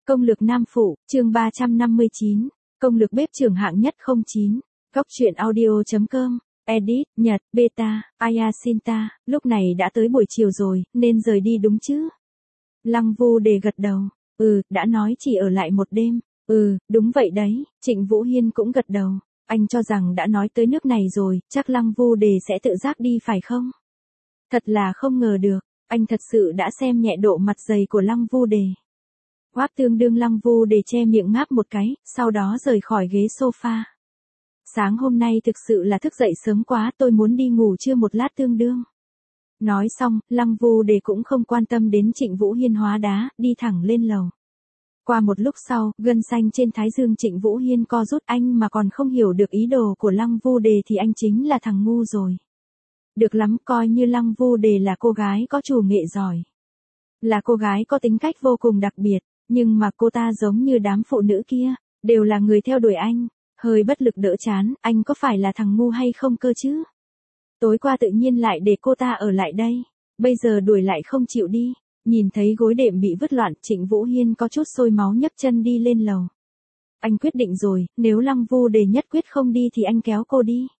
Công lược nam phụ, chương 359. Công lược bếp trưởng hạng nhất 09. Góc truyện audio.com. Edit, Nhật, Beta, Ayasinta. Lúc này đã tới buổi chiều rồi, nên rời đi đúng chứ? Lăng Vu Đề gật đầu. Đã nói chỉ ở lại một đêm. Đúng vậy đấy. Trịnh Vũ Hiên cũng gật đầu. Anh cho rằng đã nói tới nước này rồi, chắc Lăng Vu Đề sẽ tự giác đi phải không? Thật là không ngờ được. Anh thật sự đã xem nhẹ độ mặt dày của Lăng Vu Đề. Quáp tương đương Lăng Vu Đề che miệng ngáp một cái, sau đó rời khỏi ghế sofa. Sáng hôm nay thực sự là thức dậy sớm quá, tôi muốn đi ngủ trưa một lát tương đương. Nói xong, Lăng Vu Đề cũng không quan tâm đến Trịnh Vũ Hiên hóa đá, đi thẳng lên lầu. Qua một lúc sau, gân xanh trên thái dương Trịnh Vũ Hiên co rút, anh mà còn không hiểu được ý đồ của Lăng Vu Đề thì anh chính là thằng ngu rồi. Được lắm, coi như Lăng Vu Đề là cô gái có chủ nghệ giỏi. Là cô gái có tính cách vô cùng đặc biệt, nhưng mà cô ta giống như đám phụ nữ kia, đều là người theo đuổi anh. Hơi bất lực đỡ chán, anh có phải là thằng ngu hay không cơ chứ? Tối qua tự nhiên lại để cô ta ở lại đây, bây giờ đuổi lại không chịu đi. Nhìn thấy gối đệm bị vứt loạn, Trịnh Vũ Hiên có chút sôi máu nhấc chân đi lên lầu. Anh quyết định rồi, nếu Lăng Vu Đề nhất quyết không đi thì anh kéo cô đi.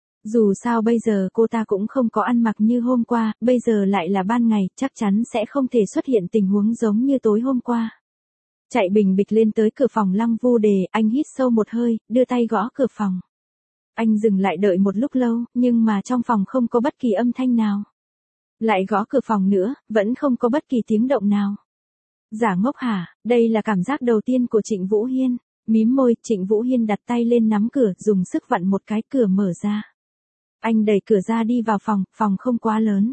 Dù sao bây giờ cô ta cũng không có ăn mặc như hôm qua, bây giờ lại là ban ngày, chắc chắn sẽ không thể xuất hiện tình huống giống như tối hôm qua. Chạy bình bịch lên tới cửa phòng Lăng Vu Đề, anh hít sâu một hơi, đưa tay gõ cửa phòng. Anh dừng lại đợi một lúc lâu, nhưng mà trong phòng không có bất kỳ âm thanh nào. Lại gõ cửa phòng nữa, vẫn không có bất kỳ tiếng động nào. Giả ngốc hả? Đây là cảm giác đầu tiên của Trịnh Vũ Hiên. Mím môi, Trịnh Vũ Hiên đặt tay lên nắm cửa, dùng sức vặn một cái, cửa mở ra. Anh đẩy cửa ra đi vào phòng, phòng không quá lớn.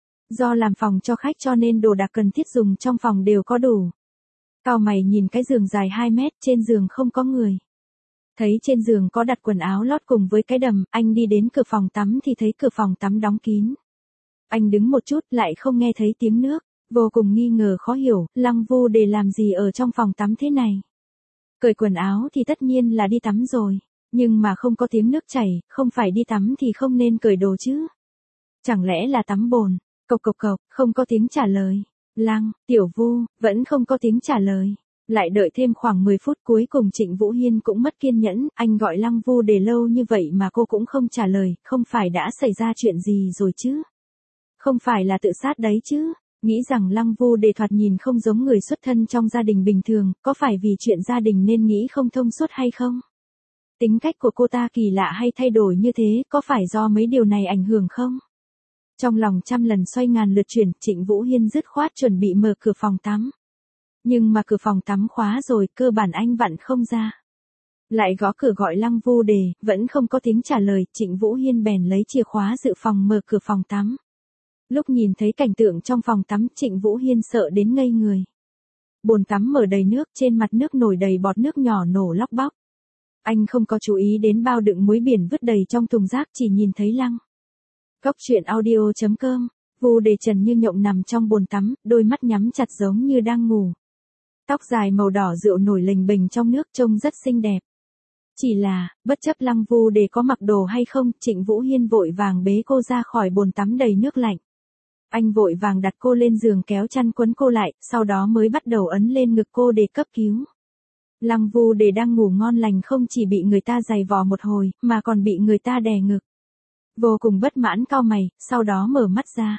Do làm phòng cho khách cho nên đồ đạc cần thiết dùng trong phòng đều có đủ. Cau mày nhìn cái giường dài 2 mét, trên giường không có người. Thấy trên giường có đặt quần áo lót cùng với cái đầm, anh đi đến cửa phòng tắm thì thấy cửa phòng tắm đóng kín. Anh đứng một chút lại không nghe thấy tiếng nước, vô cùng nghi ngờ khó hiểu, Lăng Vu Đề làm gì ở trong phòng tắm thế này. Cởi quần áo thì tất nhiên là đi tắm rồi, nhưng mà không có tiếng nước chảy, không phải đi tắm thì không nên cởi đồ chứ. Chẳng lẽ là tắm bồn, cộc cộc cộc, không có tiếng trả lời. Lăng, Tiểu Vu, vẫn không có tiếng trả lời. Lại đợi thêm khoảng 10 phút cuối cùng Trịnh Vũ Hiên cũng mất kiên nhẫn, anh gọi Lăng Vu Đề lâu như vậy mà cô cũng không trả lời, không phải đã xảy ra chuyện gì rồi chứ? Không phải là tự sát đấy chứ? Nghĩ rằng Lăng Vu Đề thoạt nhìn không giống người xuất thân trong gia đình bình thường, có phải vì chuyện gia đình nên nghĩ không thông suốt hay không? Tính cách của cô ta kỳ lạ hay thay đổi như thế, có phải do mấy điều này ảnh hưởng không? Trong lòng trăm lần xoay ngàn lượt chuyển, Trịnh Vũ Hiên dứt khoát chuẩn bị mở cửa phòng tắm. Nhưng mà cửa phòng tắm khóa rồi, cơ bản anh vặn không ra. Lại gõ cửa gọi Lăng Vu Đề, vẫn không có tiếng trả lời, Trịnh Vũ Hiên bèn lấy chìa khóa dự phòng mở cửa phòng tắm. Lúc nhìn thấy cảnh tượng trong phòng tắm, Trịnh Vũ Hiên sợ đến ngây người. Bồn tắm mở đầy nước, trên mặt nước nổi đầy bọt nước nhỏ nổ lóc bóc. Anh không có chú ý đến bao đựng muối biển vứt đầy trong thùng rác, chỉ nhìn thấy Lăng. Góc truyện audio.com. Vu Đề trần như nhộng nằm trong bồn tắm, đôi mắt nhắm chặt giống như đang ngủ. Tóc dài màu đỏ rượu nổi lềnh bềnh trong nước trông rất xinh đẹp. Chỉ là, bất chấp Lăng Vu Đề có mặc đồ hay không, Trịnh Vũ Hiên vội vàng bế cô ra khỏi bồn tắm đầy nước lạnh. Anh vội vàng đặt cô lên giường kéo chăn quấn cô lại, sau đó mới bắt đầu ấn lên ngực cô để cấp cứu. Lăng Vu Đề đang ngủ ngon lành không chỉ bị người ta giày vò một hồi, mà còn bị người ta đè ngực. Vô cùng bất mãn cau mày, sau đó mở mắt ra.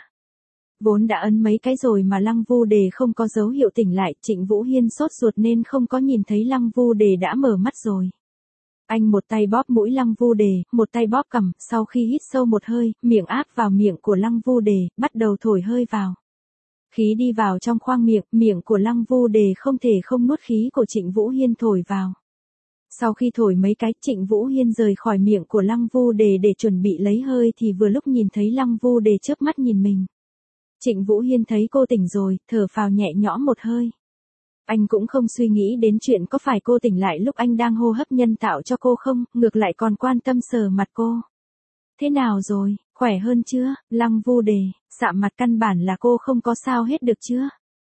Vốn đã ấn mấy cái rồi mà Lăng Vu Đề không có dấu hiệu tỉnh lại, Trịnh Vũ Hiên sốt ruột nên không có nhìn thấy Lăng Vu Đề đã mở mắt rồi. Anh một tay bóp mũi Lăng Vu Đề, một tay bóp cằm, sau khi hít sâu một hơi, miệng áp vào miệng của Lăng Vu Đề, bắt đầu thổi hơi vào. Khí đi vào trong khoang miệng, miệng của Lăng Vu Đề không thể không nuốt khí của Trịnh Vũ Hiên thổi vào. Sau khi thổi mấy cái, Trịnh Vũ Hiên rời khỏi miệng của Lăng Vu Đề để chuẩn bị lấy hơi thì vừa lúc nhìn thấy Lăng Vu Đề chớp mắt nhìn mình. Trịnh Vũ Hiên thấy cô tỉnh rồi, thở phào nhẹ nhõm một hơi. Anh cũng không suy nghĩ đến chuyện có phải cô tỉnh lại lúc anh đang hô hấp nhân tạo cho cô không, ngược lại còn quan tâm sờ mặt cô. Thế nào rồi, khỏe hơn chưa? Lăng Vu Đề, sạm mặt căn bản là cô không có sao hết được chưa?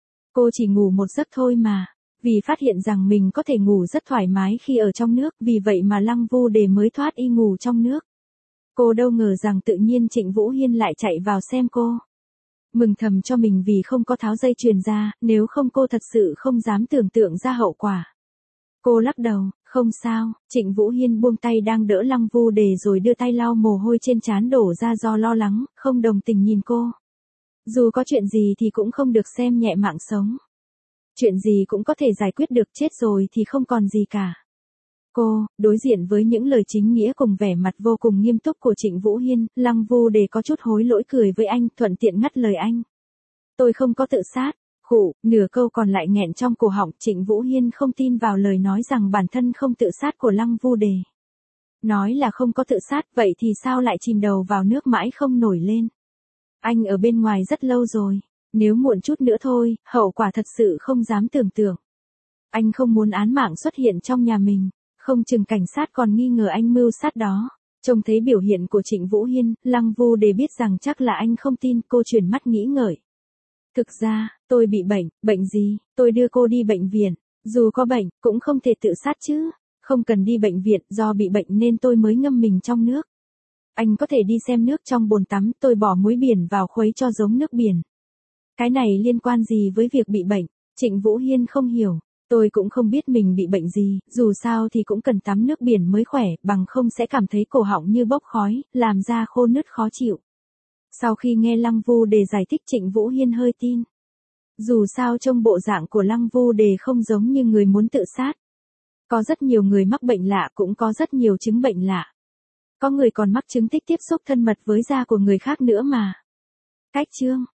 Cô chỉ ngủ một giấc thôi mà. Vì phát hiện rằng mình có thể ngủ rất thoải mái khi ở trong nước, vì vậy mà Lăng Vu Đề mới thoát y ngủ trong nước. Cô đâu ngờ rằng tự nhiên Trịnh Vũ Hiên lại chạy vào xem cô. Mừng thầm cho mình vì không có tháo dây chuyền ra, nếu không cô thật sự không dám tưởng tượng ra hậu quả. Cô lắc đầu, không sao, Trịnh Vũ Hiên buông tay đang đỡ Lăng Vu Đề rồi đưa tay lau mồ hôi trên trán đổ ra do lo lắng, không đồng tình nhìn cô. Dù có chuyện gì thì cũng không được xem nhẹ mạng sống. Chuyện gì cũng có thể giải quyết được, chết rồi thì không còn gì cả. Cô, đối diện với những lời chính nghĩa cùng vẻ mặt vô cùng nghiêm túc của Trịnh Vũ Hiên, Lăng Vu Đề có chút hối lỗi cười với anh, thuận tiện ngắt lời anh. Tôi không có tự sát. Khụ, nửa câu còn lại nghẹn trong cổ họng, Trịnh Vũ Hiên không tin vào lời nói rằng bản thân không tự sát của Lăng Vu Đề. Nói là không có tự sát, vậy thì sao lại chìm đầu vào nước mãi không nổi lên? Anh ở bên ngoài rất lâu rồi, nếu muộn chút nữa thôi, hậu quả thật sự không dám tưởng tượng. Anh không muốn án mạng xuất hiện trong nhà mình, không chừng cảnh sát còn nghi ngờ anh mưu sát đó. Trông thấy biểu hiện của Trịnh Vũ Hiên, Lăng Vu Đề biết rằng chắc là anh không tin, cô chuyển mắt nghĩ ngợi. Thực ra, tôi bị bệnh gì, tôi đưa cô đi bệnh viện, dù có bệnh, cũng không thể tự sát chứ, không cần đi bệnh viện, do bị bệnh nên tôi mới ngâm mình trong nước. Anh có thể đi xem nước trong bồn tắm, tôi bỏ muối biển vào khuấy cho giống nước biển. Cái này liên quan gì với việc bị bệnh? Trịnh Vũ Hiên không hiểu, tôi cũng không biết mình bị bệnh gì, dù sao thì cũng cần tắm nước biển mới khỏe, bằng không sẽ cảm thấy cổ họng như bốc khói, làm da khô nứt khó chịu. Sau khi nghe Lăng Vu Đề giải thích, Trịnh Vũ Hiên hơi tin. Dù sao trông bộ dạng của Lăng Vu Đề không giống như người muốn tự sát. Có rất nhiều người mắc bệnh lạ, cũng có rất nhiều chứng bệnh lạ. Có người còn mắc chứng tích tiếp xúc thân mật với da của người khác nữa mà. Cách chương